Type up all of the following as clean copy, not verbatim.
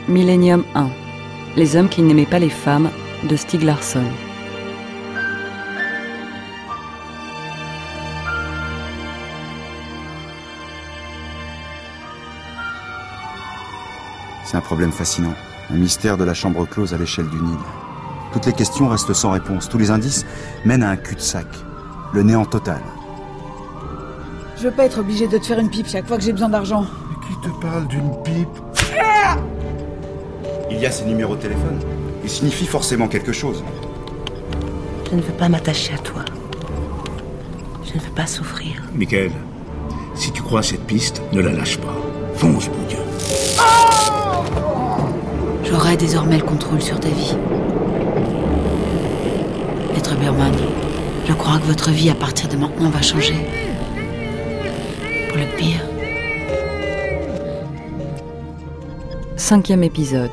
Millennium 1. Les hommes qui n'aimaient pas les femmes de Stieg Larsson. C'est un problème fascinant. Un mystère de la chambre close à l'échelle du Nil. Toutes les questions restent sans réponse. Tous les indices mènent à un cul-de-sac. Le néant total. Je veux pas être obligé de te faire une pipe chaque fois que j'ai besoin d'argent. Mais qui te parle d'une pipe ? Il y a ces numéros de téléphone. Ils signifient forcément quelque chose. Je ne veux pas m'attacher à toi. Je ne veux pas souffrir. Michael, si tu crois à cette piste, ne la lâche pas. Fonce, mon Dieu. J'aurai désormais le contrôle sur ta vie. Maître Berman, je crois que votre vie à partir de maintenant va changer. Pour le pire. 5e épisode.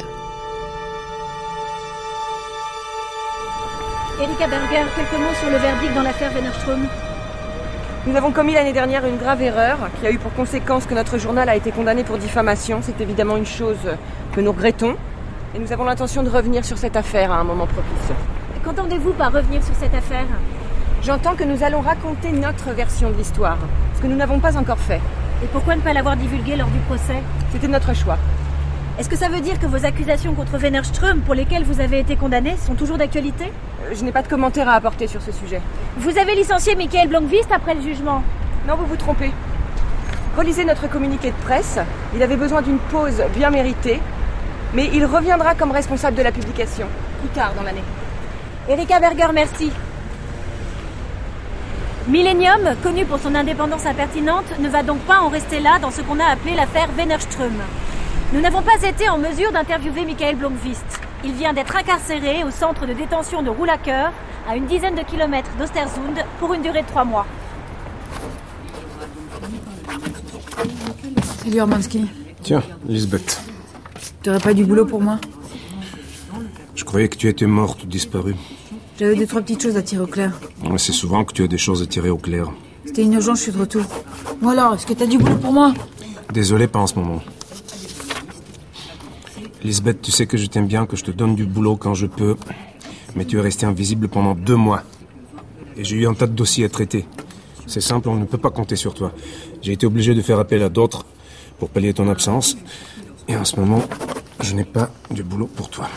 Erika Berger, quelques mots sur le verdict dans l'affaire Wennerström. Nous avons commis l'année dernière une grave erreur qui a eu pour conséquence que notre journal a été condamné pour diffamation. C'est évidemment une chose que nous regrettons. Et nous avons l'intention de revenir sur cette affaire à un moment propice. Qu'entendez-vous par revenir sur cette affaire ? J'entends que nous allons raconter notre version de l'histoire, ce que nous n'avons pas encore fait. Et pourquoi ne pas l'avoir divulgué lors du procès ? C'était notre choix. Est-ce que ça veut dire que vos accusations contre Wennerström, pour lesquelles vous avez été condamné, sont toujours d'actualité ? Je n'ai pas de commentaires à apporter sur ce sujet. Vous avez licencié Michael Blomqvist après le jugement ? Non, vous vous trompez. Relisez notre communiqué de presse. Il avait besoin d'une pause bien méritée, mais il reviendra comme responsable de la publication, plus tard dans l'année. Erika Berger, merci. Millennium, connu pour son indépendance impertinente, ne va donc pas en rester là dans ce qu'on a appelé l'affaire Wennerström. Nous n'avons pas été en mesure d'interviewer Michael Blomqvist. Il vient d'être incarcéré au centre de détention de Roulacker, à une dizaine de kilomètres d'Östersund, pour une durée de 3 mois. Salut Hermansky. Tiens, Lisbeth. T'aurais pas du boulot pour moi ? Je croyais que tu étais morte ou disparue. J'avais 2-3 petites choses à tirer au clair. Ouais, c'est souvent que tu as des choses à tirer au clair. C'était une urgence, je suis de retour. Ou alors, est-ce que t'as du boulot pour moi ? Désolé, pas en ce moment. Lisbeth, tu sais que je t'aime bien, que je te donne du boulot quand je peux. Mais tu es restée invisible pendant 2 mois. Et j'ai eu un tas de dossiers à traiter. C'est simple, on ne peut pas compter sur toi. J'ai été obligé de faire appel à d'autres pour pallier ton absence. Et en ce moment, je n'ai pas de boulot pour toi.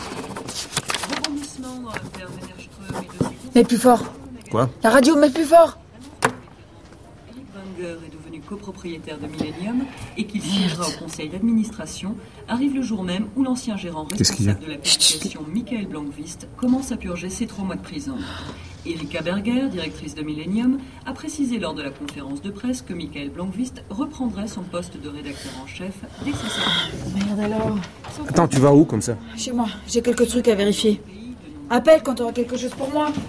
Mets plus fort. Quoi ? La radio, mets plus fort. Eric Wenger est devenu copropriétaire de Millennium et qu'il siégera au conseil d'administration, arrive le jour même où l'ancien gérant responsable de la publication, Michael Blomqvist, commence à purger ses 3 mois de prison. Erika Berger, directrice de Millennium, a précisé lors de la conférence de presse que Michael Blomqvist reprendrait son poste de rédacteur en chef dès que ça sera. Merde alors. Attends, tu vas où comme ça ? Chez moi, j'ai quelques trucs à vérifier. Appelle quand t'auras quelque chose pour moi.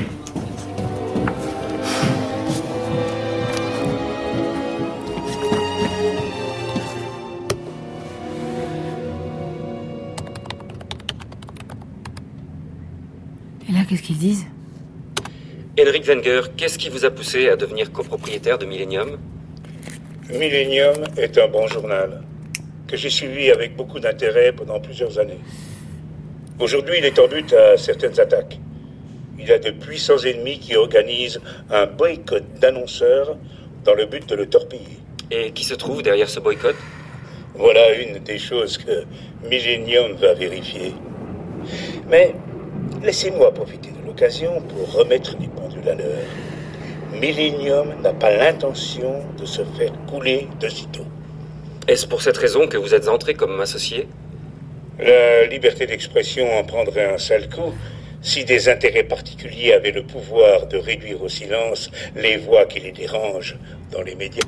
Et là, qu'est-ce qu'ils disent ? Henrik Wenger, qu'est-ce qui vous a poussé à devenir copropriétaire de Millennium ? Millennium est un bon journal que j'ai suivi avec beaucoup d'intérêt pendant plusieurs années. Aujourd'hui, il est en butte à certaines attaques. Il y a de puissants ennemis qui organisent un boycott d'annonceurs dans le but de le torpiller. Et qui se trouve derrière ce boycott ? Voilà une des choses que Millennium va vérifier. Mais laissez-moi profiter de l'occasion pour remettre les pendules à l'heure. Millennium n'a pas l'intention de se faire couler de sitôt. Est-ce pour cette raison que vous êtes entré comme associé ? La liberté d'expression en prendrait un sale coup si des intérêts particuliers avaient le pouvoir de réduire au silence les voix qui les dérangent dans les médias.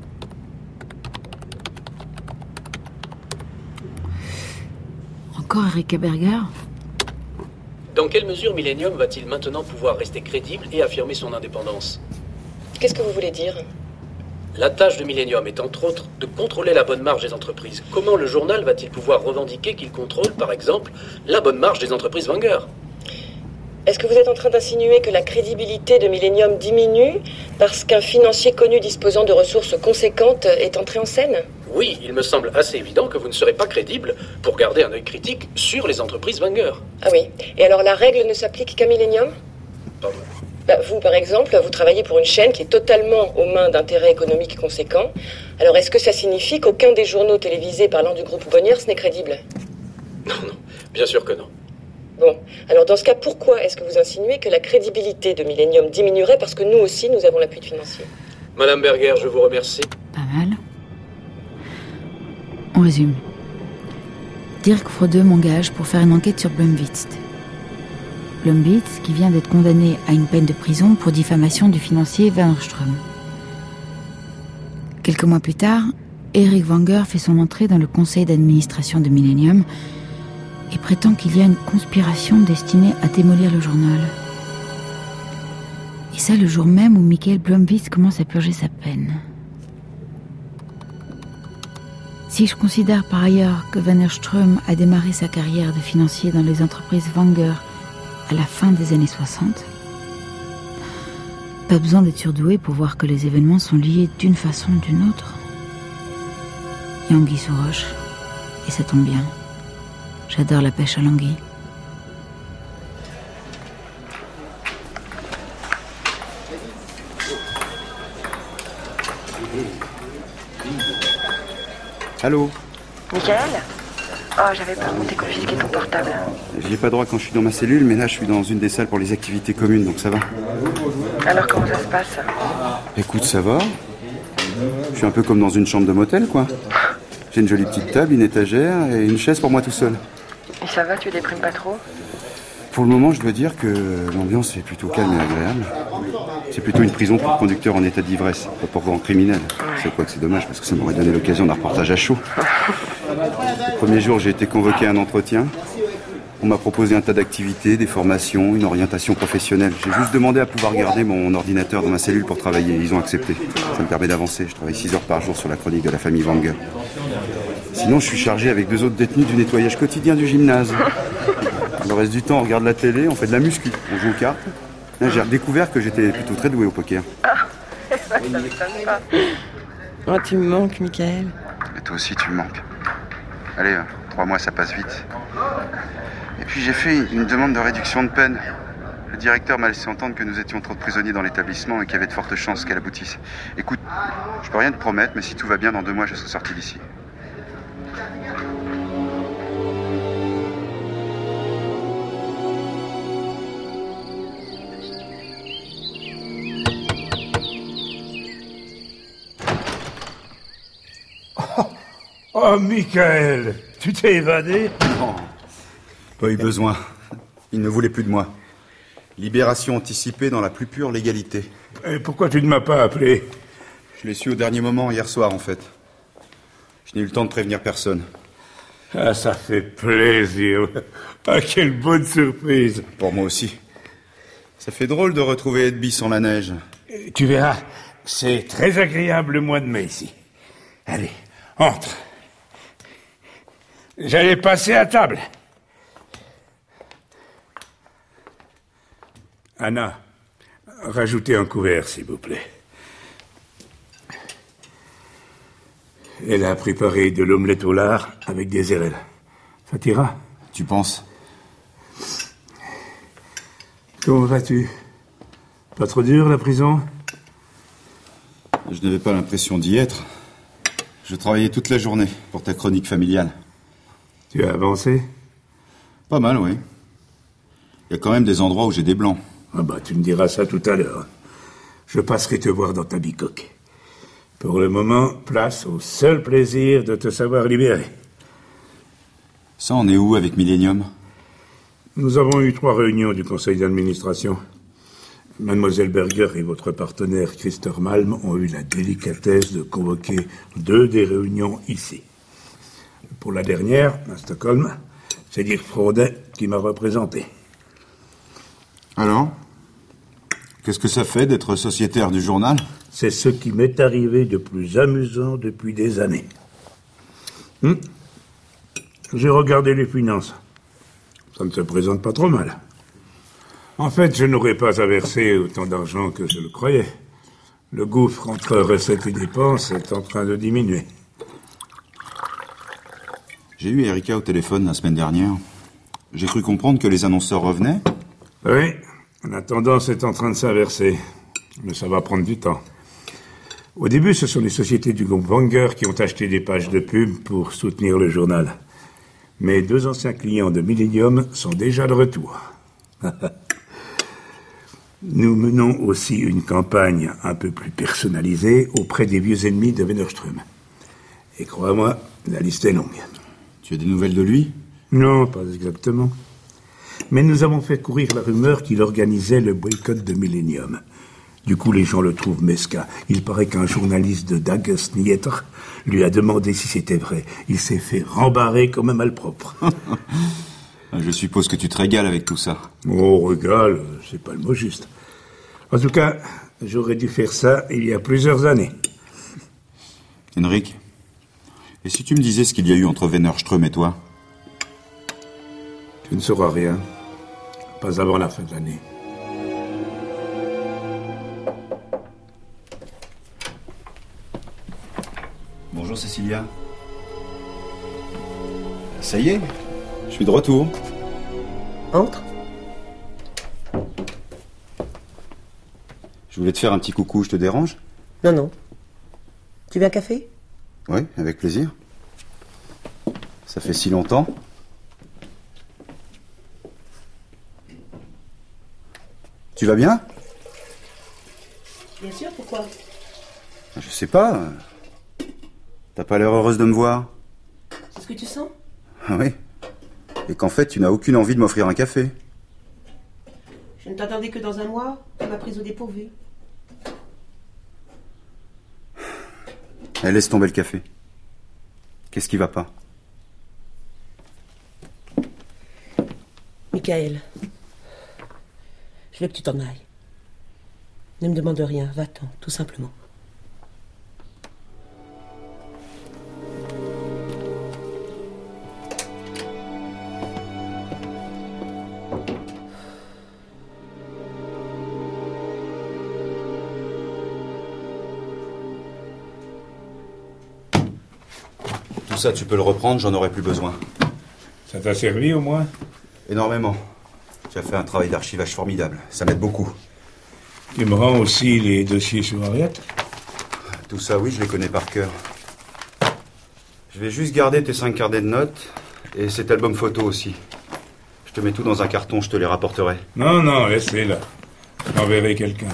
Encore Erika Berger ? Dans quelle mesure Millennium va-t-il maintenant pouvoir rester crédible et affirmer son indépendance ? Qu'est-ce que vous voulez dire ? La tâche de Millennium est entre autres de contrôler la bonne marge des entreprises. Comment le journal va-t-il pouvoir revendiquer qu'il contrôle, par exemple, la bonne marge des entreprises Wenger ? Est-ce que vous êtes en train d'insinuer que la crédibilité de Millennium diminue parce qu'un financier connu disposant de ressources conséquentes est entré en scène ? Oui, il me semble assez évident que vous ne serez pas crédible pour garder un œil critique sur les entreprises Wenger. Ah oui. Et alors la règle ne s'applique qu'à Millennium ? Pardon. Vous, par exemple, vous travaillez pour une chaîne qui est totalement aux mains d'intérêts économiques conséquents. Alors, est-ce que ça signifie qu'aucun des journaux télévisés parlant du groupe Bonniers n'est crédible ? Non, bien sûr que non. Bon, alors dans ce cas, pourquoi est-ce que vous insinuez que la crédibilité de Millennium diminuerait parce que nous aussi, nous avons l'appui financier ? Madame Berger, je vous remercie. Pas mal. On résume. Dirk Frodeux m'engage pour faire une enquête sur Blomqvist. Blomqvist qui vient d'être condamné à une peine de prison pour diffamation du financier Wennerström. Quelques mois plus tard, Eric Wenger fait son entrée dans le conseil d'administration de Millennium et prétend qu'il y a une conspiration destinée à démolir le journal. Et ça le jour même où Mikael Blomqvist commence à purger sa peine. Si je considère par ailleurs que Wennerström a démarré sa carrière de financier dans les entreprises Wenger à la fin des années 60, pas besoin d'être surdoué pour voir que les événements sont liés d'une façon ou d'une autre. Il y a anguille sous roche, et ça tombe bien. J'adore la pêche à l'anguille. Allô ? Michael ? Oh, j'avais peur qu'on t'ait confisqué ton portable. J'y ai pas droit quand je suis dans ma cellule, mais là je suis dans une des salles pour les activités communes, donc ça va. Alors comment ça se passe ? Écoute, ça va. Je suis un peu comme dans une chambre de motel, quoi. J'ai une jolie petite table, une étagère et une chaise pour moi tout seul. Et ça va, tu déprimes pas trop ? Pour le moment, je dois dire que l'ambiance est plutôt calme et agréable. C'est plutôt une prison pour conducteur en état d'ivresse, pas pour grand criminel. C'est quoi que c'est dommage, parce que ça m'aurait donné l'occasion d'un reportage à chaud. Le premier jour, j'ai été convoqué à un entretien. On m'a proposé un tas d'activités, des formations, une orientation professionnelle. J'ai juste demandé à pouvoir garder mon ordinateur dans ma cellule pour travailler. Ils ont accepté. Ça me permet d'avancer. Je travaille 6 heures par jour sur la chronique de la famille Wenger. Sinon, je suis chargé avec 2 autres détenus du nettoyage quotidien du gymnase. Le reste du temps, on regarde la télé, on fait de la muscu, on joue aux cartes. Là, j'ai découvert que j'étais plutôt très doué au poker. Ah, ça m'étonne pas. Oh, tu me manques, Michael. Et toi aussi, tu me manques. Allez, 3 mois, ça passe vite. Et puis, j'ai fait une demande de réduction de peine. Le directeur m'a laissé entendre que nous étions trop de prisonniers dans l'établissement et qu'il y avait de fortes chances qu'elle aboutisse. Écoute, je peux rien te promettre, mais si tout va bien, dans 2 mois, je serai sorti d'ici. Oh, Michael, tu t'es évadé ? Non, pas eu besoin. Il ne voulait plus de moi. Libération anticipée dans la plus pure légalité. Et pourquoi tu ne m'as pas appelé ? Je l'ai su au dernier moment, hier soir, en fait. Je n'ai eu le temps de prévenir personne. Ah, ça fait plaisir. Ah, quelle bonne surprise. Pour moi aussi. Ça fait drôle de retrouver Edby sans la neige. Tu verras, c'est très agréable le mois de mai ici. Allez, entre. J'allais passer à table. Anna, rajoutez un couvert, s'il vous plaît. Elle a préparé de l'omelette au lard avec des érelles. Ça t'ira ? Tu penses ? Comment vas-tu ? Pas trop dur, la prison ? Je n'avais pas l'impression d'y être. Je travaillais toute la journée pour ta chronique familiale. Tu as avancé ? Pas mal, oui. Il y a quand même des endroits où j'ai des blancs. Ah bah, tu me diras ça tout à l'heure. Je passerai te voir dans ta bicoque. Pour le moment, place au seul plaisir de te savoir libéré. Ça, on est où avec Millennium ? Nous avons eu 3 réunions du conseil d'administration. Mademoiselle Berger et votre partenaire Christer Malm ont eu la délicatesse de convoquer 2 des réunions ici. Pour la dernière, à Stockholm, c'est Dirk Frodeux qui m'a représenté. Alors ? Qu'est-ce que ça fait d'être sociétaire du journal ? C'est ce qui m'est arrivé de plus amusant depuis des années. J'ai regardé les finances. Ça ne se présente pas trop mal. En fait, je n'aurais pas à verser autant d'argent que je le croyais. Le gouffre entre recettes et dépenses est en train de diminuer. J'ai eu Erika au téléphone la semaine dernière. J'ai cru comprendre que les annonceurs revenaient. Oui, la tendance est en train de s'inverser. Mais ça va prendre du temps. Au début, ce sont les sociétés du groupe Wenger qui ont acheté des pages de pub pour soutenir le journal. Mes 2 anciens clients de Millennium sont déjà de retour. Nous menons aussi une campagne un peu plus personnalisée auprès des vieux ennemis de Wennerström. Et crois-moi, la liste est longue. Tu as des nouvelles de lui? Non, pas exactement. Mais nous avons fait courir la rumeur qu'il organisait le boycott de Millennium. Du coup, les gens le trouvent mesquin. Il paraît qu'un journaliste de Dagesnyetr lui a demandé si c'était vrai. Il s'est fait rembarrer comme un malpropre. Je suppose que tu te régales avec tout ça. Oh, régale, c'est pas le mot juste. En tout cas, j'aurais dû faire ça il y a plusieurs années. Henrik, et si tu me disais ce qu'il y a eu entre Wennerström et toi? Tu ne sauras rien. Pas avant la fin de l'année. Bonjour Cécilia. Ça y est, je suis de retour. Entre. Je voulais te faire un petit coucou, je te dérange? Non, non. Tu veux un café? Oui, avec plaisir. Ça fait si longtemps. Tu vas bien? Bien sûr, pourquoi? Je sais pas. T'as pas l'air heureuse de me voir? C'est ce que tu sens? Ah oui. Et qu'en fait, tu n'as aucune envie de m'offrir un café. Je ne t'attendais que dans un mois. Tu m'as prise au dépourvu. Laisse tomber le café. Qu'est-ce qui va pas? Michael, je veux que tu t'en ailles. Ne me demande rien, va-t'en, tout simplement. Tout ça, tu peux le reprendre, j'en aurai plus besoin. Ça t'a servi au moins? Énormément. Tu as fait un travail d'archivage formidable. Ça m'aide beaucoup. Tu me rends aussi les dossiers sur Harriet? Tout ça, oui, je les connais par cœur. Je vais juste garder tes 5 carnets de notes et cet album photo aussi. Je te mets tout dans un carton, je te les rapporterai. Non, non, laisse-les là. J'enverrai quelqu'un.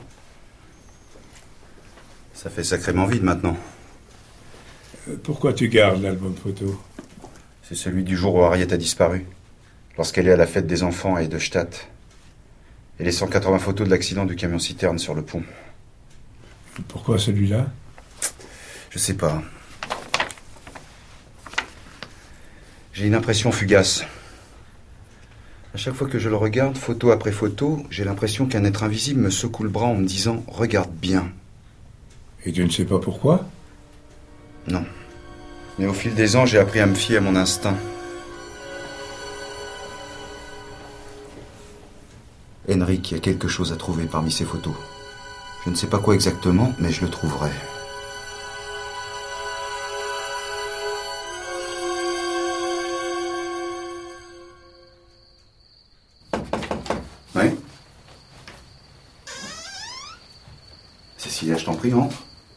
Ça fait sacrément vide maintenant. Pourquoi tu gardes l'album photo? C'est celui du jour où Harriet a disparu. Lorsqu'elle est à la fête des enfants à Edelstadt. Et les 180 photos de l'accident du camion-citerne sur le pont. Pourquoi celui-là? Je sais pas. J'ai une impression fugace. À chaque fois que je le regarde, photo après photo, j'ai l'impression qu'un être invisible me secoue le bras en me disant « Regarde bien ». Et tu ne sais pas pourquoi? Non. Mais au fil des ans, j'ai appris à me fier à mon instinct. Henrik, il y a quelque chose à trouver parmi ces photos. Je ne sais pas quoi exactement, mais je le trouverai. Oui? Cécilia, je t'en prie, entre.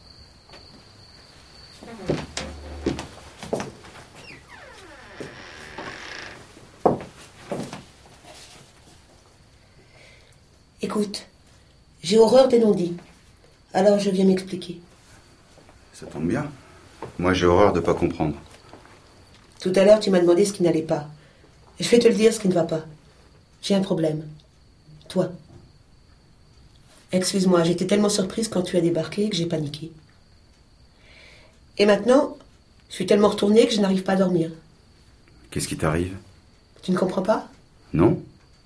Écoute, j'ai horreur des non-dits. Alors je viens m'expliquer. Ça tombe bien. Moi, j'ai horreur de pas comprendre. Tout à l'heure, tu m'as demandé ce qui n'allait pas. Je vais te le dire, ce qui ne va pas. J'ai un problème. Toi. Excuse-moi, j'étais tellement surprise quand tu as débarqué que j'ai paniqué. Et maintenant, je suis tellement retournée que je n'arrive pas à dormir. Qu'est-ce qui t'arrive? Tu ne comprends pas? Non?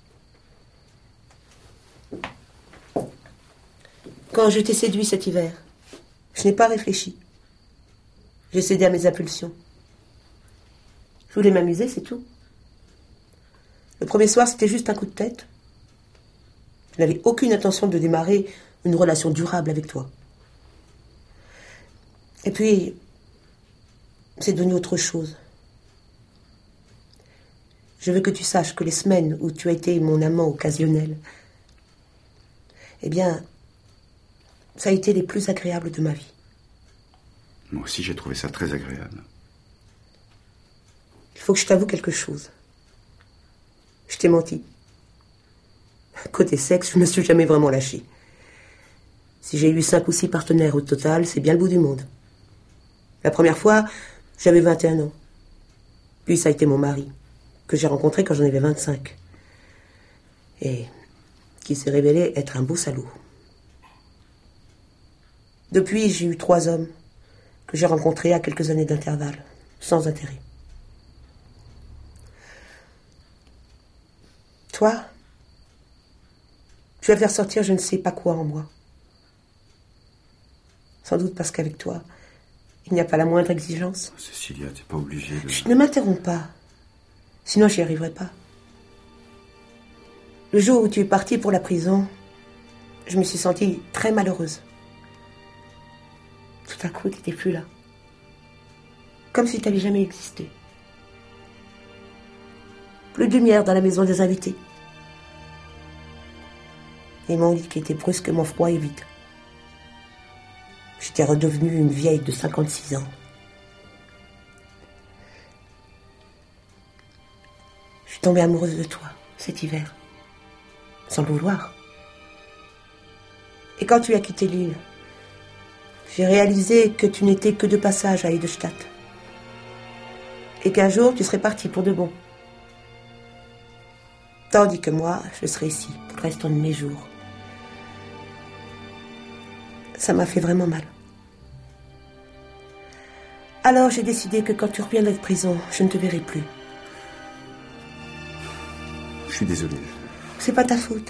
Quand je t'ai séduit cet hiver, je n'ai pas réfléchi. J'ai cédé à mes impulsions. Je voulais m'amuser, c'est tout. Le premier soir, c'était juste un coup de tête. Je n'avais aucune intention de démarrer une relation durable avec toi. Et puis, c'est devenu autre chose. je veux que tu saches que les semaines où tu as été mon amant occasionnel, eh bien, ça a été les plus agréables de ma vie. Moi aussi, j'ai trouvé ça très agréable. Il faut que je t'avoue quelque chose. Je t'ai menti. Côté sexe, je me suis jamais vraiment lâchée. Si j'ai eu 5 ou 6 partenaires au total, c'est bien le bout du monde. La première fois, j'avais 21 ans. Puis ça a été mon mari, que j'ai rencontré quand j'en avais 25. Et qui s'est révélé être un beau salaud. Depuis, j'ai eu 3 hommes que j'ai rencontrés à quelques années d'intervalle, sans intérêt. Toi, tu vas faire sortir je ne sais pas quoi en moi. Sans doute parce qu'avec toi, il n'y a pas la moindre exigence. Cécilia, t'es pas obligée de... Chut, ne m'interromps pas. Sinon, j'y arriverai pas. Le jour où tu es partie pour la prison, je me suis sentie très malheureuse. Tout à coup, tu n'étais plus là. Comme si tu n'avais jamais existé. Plus de lumière dans la maison des invités. Et mon lit qui était brusquement froid et vide. J'étais redevenue une vieille de 56 ans. Je suis tombée amoureuse de toi cet hiver. Sans le vouloir. Et quand tu as quitté l'île, j'ai réalisé que tu n'étais que de passage à Edelstadt. Et qu'un jour, tu serais parti pour de bon. Tandis que moi, je serai ici pour le restant de mes jours. Ça m'a fait vraiment mal. Alors j'ai décidé que quand tu reviendrais de prison, je ne te verrai plus. Je suis désolé. C'est pas ta faute.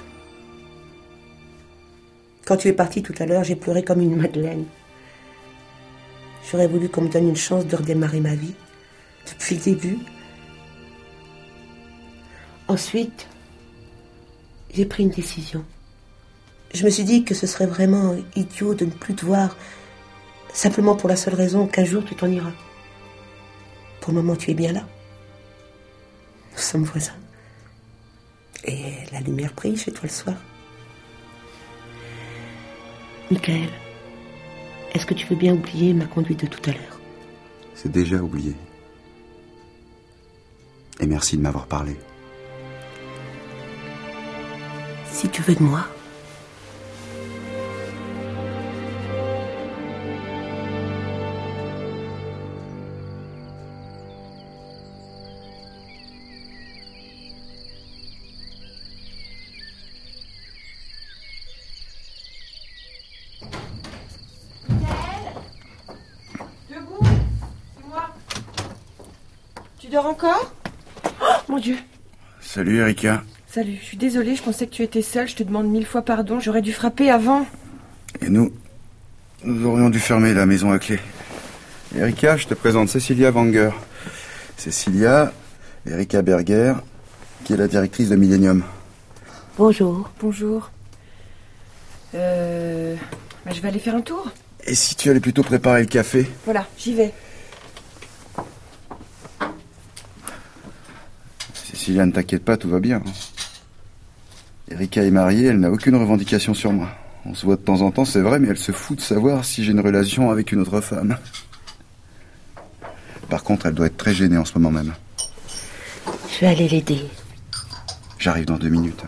Quand tu es parti tout à l'heure, j'ai pleuré comme une madeleine. J'aurais voulu qu'on me donne une chance de redémarrer ma vie, depuis le début. Ensuite, j'ai pris une décision. Je me suis dit que ce serait vraiment idiot de ne plus te voir, simplement pour la seule raison qu'un jour tu t'en iras. Pour le moment, tu es bien là. Nous sommes voisins. Et la lumière brille chez toi le soir. Michael, est-ce que tu veux bien oublier ma conduite de tout à l'heure? C'est déjà oublié. Et merci de m'avoir parlé. Si tu veux de moi. Debout, c'est moi. Tu dors encore? Oh, mon Dieu. Salut Erika. Salut, je suis désolée, je pensais que tu étais seule, je te demande 1000 fois pardon, j'aurais dû frapper avant. Et nous aurions dû fermer la maison à clé. Erika, je te présente Cécilia Wenger. Cécilia, Erika Berger, qui est la directrice de Millennium. Bonjour. Bonjour. Je vais aller faire un tour. Et si tu allais plutôt préparer le café? Voilà, j'y vais. Cécilia, ne t'inquiète pas, tout va bien. Erika est mariée, elle n'a aucune revendication sur moi. On se voit de temps en temps, c'est vrai, mais elle se fout de savoir si j'ai une relation avec une autre femme. Par contre, elle doit être très gênée en ce moment même. Je vais aller l'aider. J'arrive dans 2 minutes.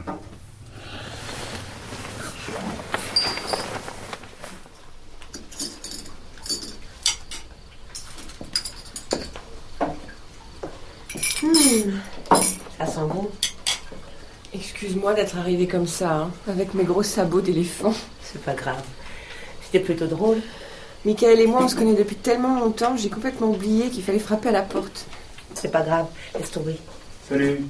Ça sent bon. Excuse-moi d'être arrivée comme ça, hein, avec mes gros sabots d'éléphant. C'est pas grave. C'était plutôt drôle. Michael et moi, on se connaît depuis tellement longtemps, j'ai complètement oublié qu'il fallait frapper à la porte. C'est pas grave, laisse tomber. Salut.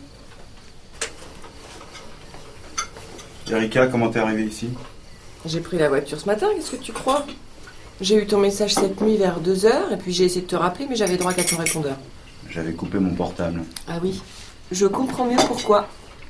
Erika, comment t'es arrivée ici? J'ai pris la voiture ce matin, qu'est-ce que tu crois? J'ai eu ton message cette nuit vers 2h, et puis j'ai essayé de te rappeler, mais j'avais droit qu'à ton répondeur. J'avais coupé mon portable. Ah oui, je comprends mieux pourquoi.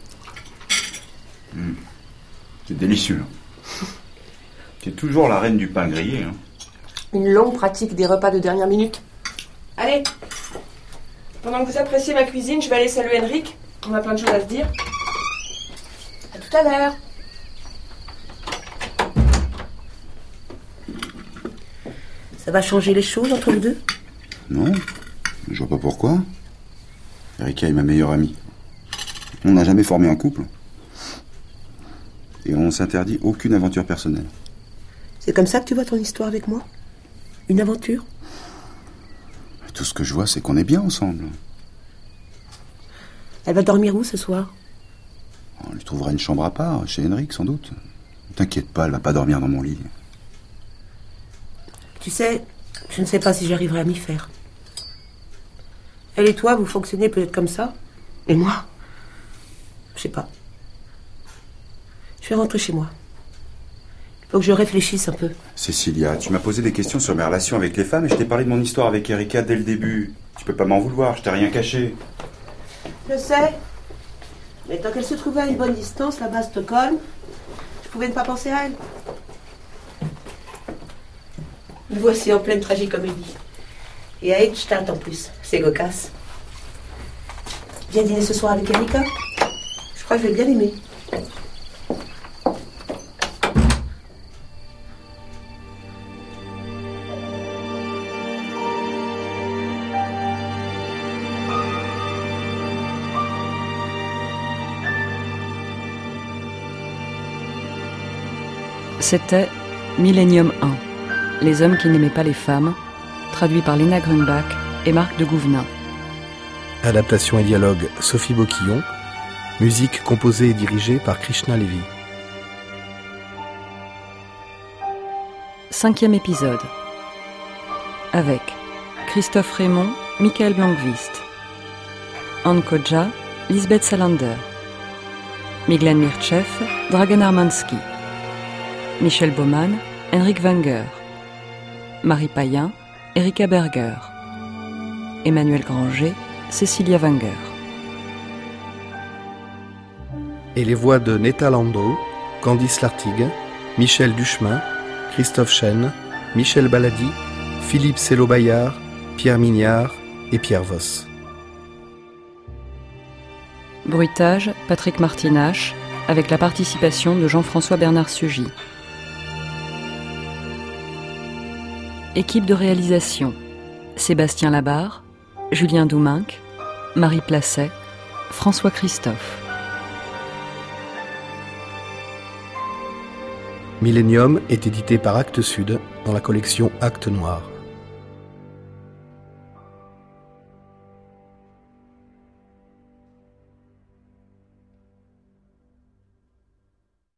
C'est délicieux. Tu es toujours la reine du pain grillé. Hein. Une longue pratique des repas de dernière minute. Allez, pendant que vous appréciez ma cuisine, je vais aller saluer Henrik. On a plein de choses à se dire. À tout à l'heure. Ça va changer les choses entre vous deux? Non, je vois pas pourquoi. Erika est ma meilleure amie. On n'a jamais formé un couple. Et on s'interdit aucune aventure personnelle. C'est comme ça que tu vois ton histoire avec moi? Une aventure? Tout ce que je vois, c'est qu'on est bien ensemble. Elle va dormir où ce soir? On lui trouvera une chambre à part, chez Henrik, sans doute. T'inquiète pas, elle va pas dormir dans mon lit. Tu sais, je ne sais pas si j'arriverai à m'y faire. Elle et toi, vous fonctionnez peut-être comme ça. Et moi, je sais pas. Je vais rentrer chez moi. Il faut que je réfléchisse un peu. Cécilia, tu m'as posé des questions sur mes relations avec les femmes et je t'ai parlé de mon histoire avec Erika dès le début. Tu peux pas m'en vouloir, je t'ai rien caché. Je sais. Mais tant qu'elle se trouvait à une bonne distance, là-bas à Stockholm, je pouvais ne pas penser à elle. Me voici en pleine tragicomédie. Et à Edstadt en plus. C'est cocasse. Viens dîner ce soir avec Erika. Je crois que je vais bien l'aimer. C'était Millennium 1, Les hommes qui n'aimaient pas les femmes, traduit par Léna Grunbach et Marc de Gouvenin. Adaptation et dialogue Sophie Boquillon, musique composée et dirigée par Krishna Levy. 5e épisode. Avec Christophe Raymond, Michael Blankvist, Anne Kodja, Lisbeth Salander, Miglen Mirtschev, Dragan Armansky, Michel Baumann, Henrik Wenger, Marie Payen, Erika Berger, Emmanuel Granger, Cécilia Wenger. Et les voix de Netta Landau, Candice Lartigue, Michel Duchemin, Christophe Chêne, Michel Baladi, Philippe Sello-Bayard, Pierre Mignard et Pierre Voss. Bruitage, Patrick Martinache, avec la participation de Jean-François Bernard Sugy. Équipe de réalisation: Sébastien Labarre, Julien Douminc, Marie Placet, François Christophe. Millennium est édité par Actes Sud dans la collection Actes Noirs.